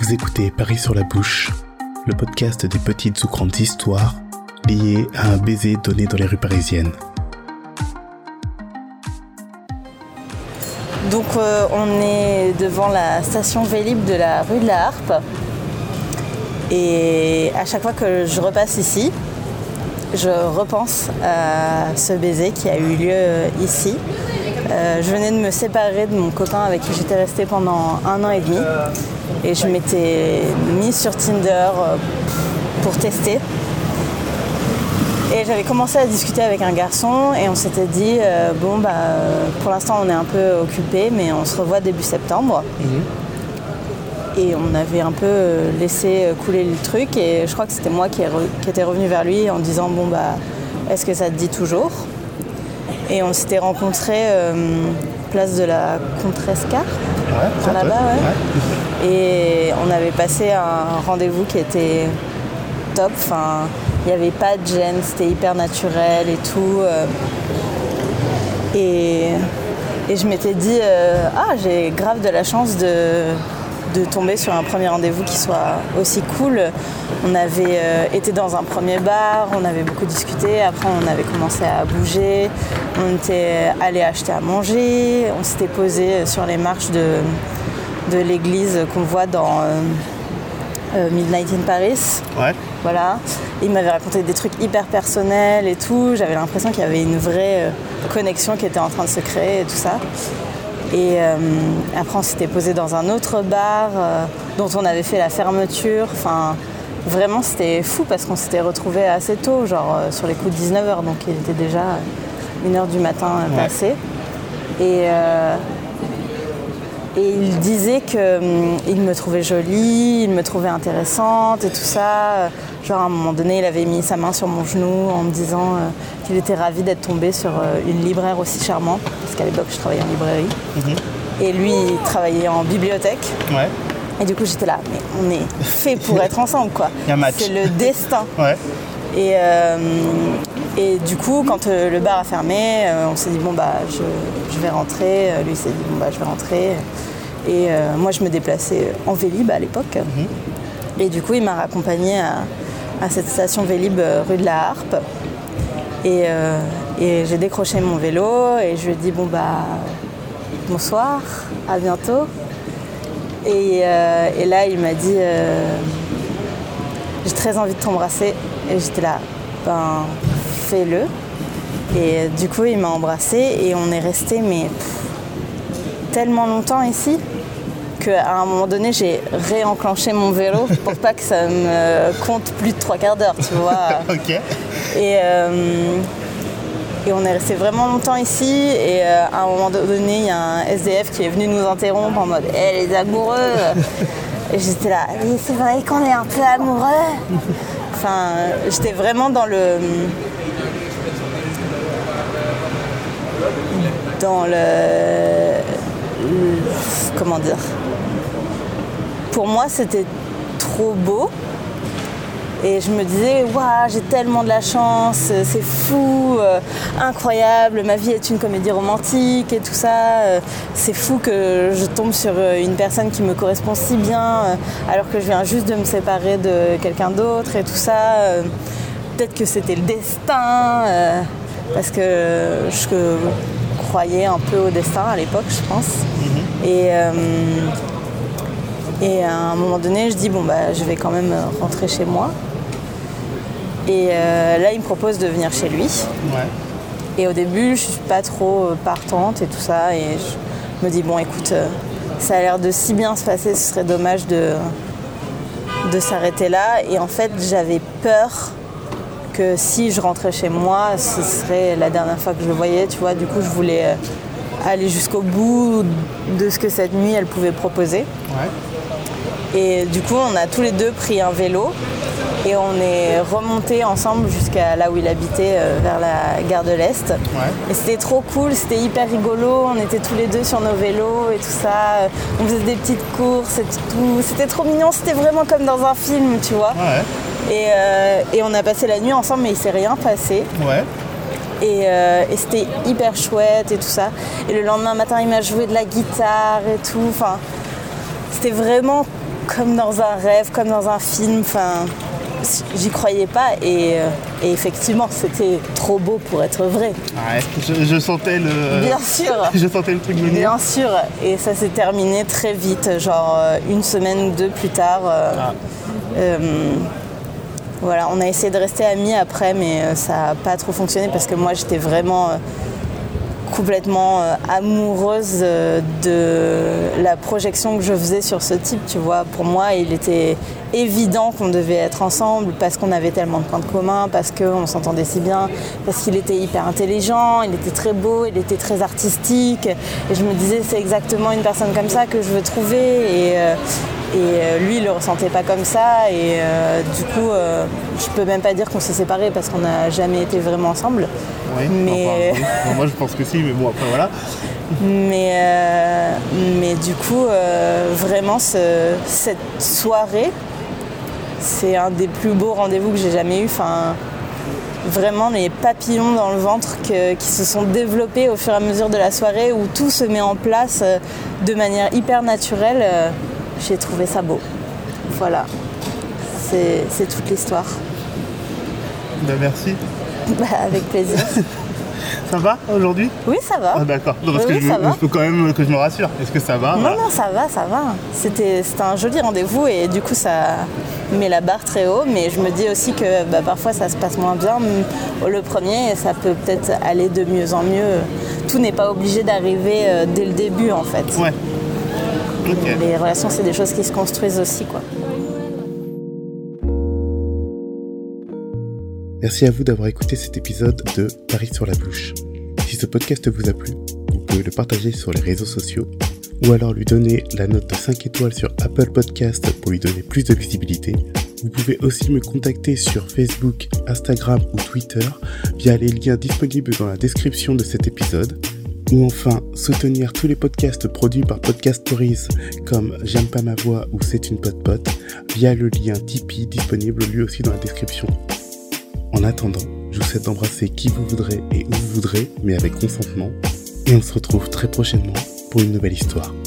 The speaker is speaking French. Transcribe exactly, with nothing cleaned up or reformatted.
Vous écoutez Paris sur la bouche, le podcast des petites ou grandes histoires liées à un baiser donné dans les rues parisiennes. Donc euh, on est devant la station Vélib de la rue de la Harpe. Et à chaque fois que je repasse ici, je repense à ce baiser qui a eu lieu ici. Euh, je venais de me séparer de mon copain avec qui j'étais restée pendant un an et demi. Et je m'étais mise sur Tinder pour tester. Et j'avais commencé à discuter avec un garçon et on s'était dit, euh, bon bah pour l'instant on est un peu occupé, mais on se revoit début septembre. Mmh. Et on avait un peu laissé couler le truc et je crois que c'était moi qui, re- qui étais revenue vers lui en disant, bon bah est-ce que ça te dit toujours ? Et on s'était rencontrés euh, place de la Contrescarpe, ouais, par là-bas, ouais. Ouais. Et on avait passé un rendez-vous qui était top. Enfin, il n'y avait pas de gêne, c'était hyper naturel et tout. Euh, et, et je m'étais dit, euh, ah, j'ai grave de la chance de, de tomber sur un premier rendez-vous qui soit aussi cool. On avait euh, été dans un premier bar, on avait beaucoup discuté, après on avait commencé à bouger, on était allé acheter à manger, on s'était posé sur les marches de, de l'église qu'on voit dans euh, euh, Midnight in Paris. Ouais. Voilà. Il m'avait raconté des trucs hyper personnels et tout, j'avais l'impression qu'il y avait une vraie euh, connexion qui était en train de se créer et tout ça. Et euh, après on s'était posé dans un autre bar euh, dont on avait fait la fermeture. Enfin, vraiment c'était fou parce qu'on s'était retrouvés assez tôt, genre euh, sur les coups de dix-neuf heures, donc il était déjà une heure du matin euh, ouais. passé. Et, euh, et il disait qu'il euh, me trouvait jolie, il me trouvait intéressante et tout ça. Genre à un moment donné il avait mis sa main sur mon genou en me disant euh, qu'il était ravi d'être tombé sur euh, une libraire aussi charmante, parce qu'à l'époque je travaillais en librairie. Mmh. Et lui il travaillait en bibliothèque. Ouais. Et du coup j'étais là, mais on est fait pour être ensemble quoi. Il y a un match. C'est le destin. Ouais. Et, euh, et du coup quand euh, le bar a fermé, euh, on s'est dit bon bah je, je vais rentrer. Lui il s'est dit bon bah je vais rentrer. Et euh, moi je me déplaçais en Vélib à l'époque. Mmh. Et du coup il m'a raccompagnée à, à cette station Vélib euh, rue de la Harpe. Et, euh, et j'ai décroché mon vélo et je lui ai dit bon bah bonsoir, à bientôt. Et, euh, et là il m'a dit euh, j'ai très envie de t'embrasser. Et j'étais là, ben fais-le. Et du coup il m'a embrassée et on est resté mais pff, tellement longtemps ici qu'à un moment donné j'ai réenclenché mon vélo pour pas que ça me compte plus de trois quarts d'heure, tu vois. Ok. Et, euh, et on est resté vraiment longtemps ici et euh, à un moment donné il y a un S D F qui est venu nous interrompre en mode hey, les amoureux. Et j'étais là, oui, c'est vrai qu'on est un peu amoureux. Enfin, j'étais vraiment dans le dans le, le comment dire. Pour moi c'était trop beau. Et je me disais, waouh, j'ai tellement de la chance, c'est fou, euh, incroyable, ma vie est une comédie romantique et tout ça. Euh, c'est fou que je tombe sur une personne qui me correspond si bien, euh, alors que je viens juste de me séparer de quelqu'un d'autre et tout ça. Euh, peut-être que c'était le destin, euh, parce que je croyais un peu au destin à l'époque, je pense. Mm-hmm. Et... Euh, Et à un moment donné, je dis, bon, bah, je vais quand même rentrer chez moi. Et euh, là, il me propose de venir chez lui. Ouais. Et au début, je suis pas trop partante et tout ça. Et je me dis, bon, écoute, ça a l'air de si bien se passer, ce serait dommage de, de s'arrêter là. Et en fait, j'avais peur que si je rentrais chez moi, ce serait la dernière fois que je le voyais, tu vois. Du coup, je voulais aller jusqu'au bout de ce que cette nuit, elle pouvait proposer. Ouais. Et du coup, on a tous les deux pris un vélo et on est remontés ensemble jusqu'à là où il habitait, euh, vers la gare de l'Est. Ouais. Et c'était trop cool, c'était hyper rigolo, on était tous les deux sur nos vélos et tout ça. On faisait des petites courses et tout. C'était trop mignon, c'était vraiment comme dans un film, tu vois. Ouais. Et, euh, et on a passé la nuit ensemble, mais il s'est rien passé. Ouais. Et, euh, et c'était hyper chouette et tout ça. Et le lendemain matin, il m'a joué de la guitare et tout. Enfin, c'était vraiment comme dans un rêve, comme dans un film. Enfin, j'y croyais pas et, et effectivement, c'était trop beau pour être vrai. Ouais, je, je sentais le. Bien sûr. je sentais le truc venir. Bien sûr. Et ça s'est terminé très vite, genre une semaine ou deux plus tard. Euh, ah. euh, voilà, on a essayé de rester amis après, mais ça n'a pas trop fonctionné parce que moi, j'étais vraiment euh, complètement euh, amoureuse euh, de la projection que je faisais sur ce type, tu vois. Pour moi, il était évident qu'on devait être ensemble parce qu'on avait tellement de points de commun, parce qu'on s'entendait si bien, parce qu'il était hyper intelligent, il était très beau, il était très artistique. Et je me disais, c'est exactement une personne comme ça que je veux trouver. Et, euh, et lui, il le ressentait pas comme ça. Et euh, du coup, euh, je peux même pas dire qu'on s'est séparés parce qu'on n'a jamais été vraiment ensemble. Oui, mais... enfin, oui. Moi, je pense que si, mais bon, après, voilà. Mais, euh, mais du coup, euh, vraiment, ce, cette soirée, c'est un des plus beaux rendez-vous que j'ai jamais eu. Enfin, vraiment, les papillons dans le ventre que, qui se sont développés au fur et à mesure de la soirée, où tout se met en place euh, de manière hyper naturelle. Euh, j'ai trouvé ça beau. Voilà, c'est, c'est toute l'histoire. Ben merci. Bah, avec plaisir. Ça va aujourd'hui ? Oui, ça va. Ah, d'accord. Non, parce oui, que oui, je, il faut quand même que je me rassure. Est-ce que ça va ? Non, voilà. non, ça va, ça va. C'était, c'était un joli rendez-vous et du coup, ça met la barre très haut. Mais je me dis aussi que bah, parfois, ça se passe moins bien le premier et ça peut peut-être aller de mieux en mieux. Tout n'est pas obligé d'arriver euh, dès le début, en fait. Ouais. Okay. Les relations, c'est des choses qui se construisent aussi, quoi. Merci à vous d'avoir écouté cet épisode de Paris sur la bouche. Si ce podcast vous a plu, vous pouvez le partager sur les réseaux sociaux ou alors lui donner la note de cinq étoiles sur Apple Podcast pour lui donner plus de visibilité. Vous pouvez aussi me contacter sur Facebook, Instagram ou Twitter via les liens disponibles dans la description de cet épisode. Ou enfin, soutenir tous les podcasts produits par Podcast Stories comme J'aime pas ma voix ou C'est une pote pote via le lien Tipeee disponible lui aussi dans la description. En attendant, je vous souhaite d'embrasser qui vous voudrez et où vous voudrez, mais avec consentement. Et on se retrouve très prochainement pour une nouvelle histoire.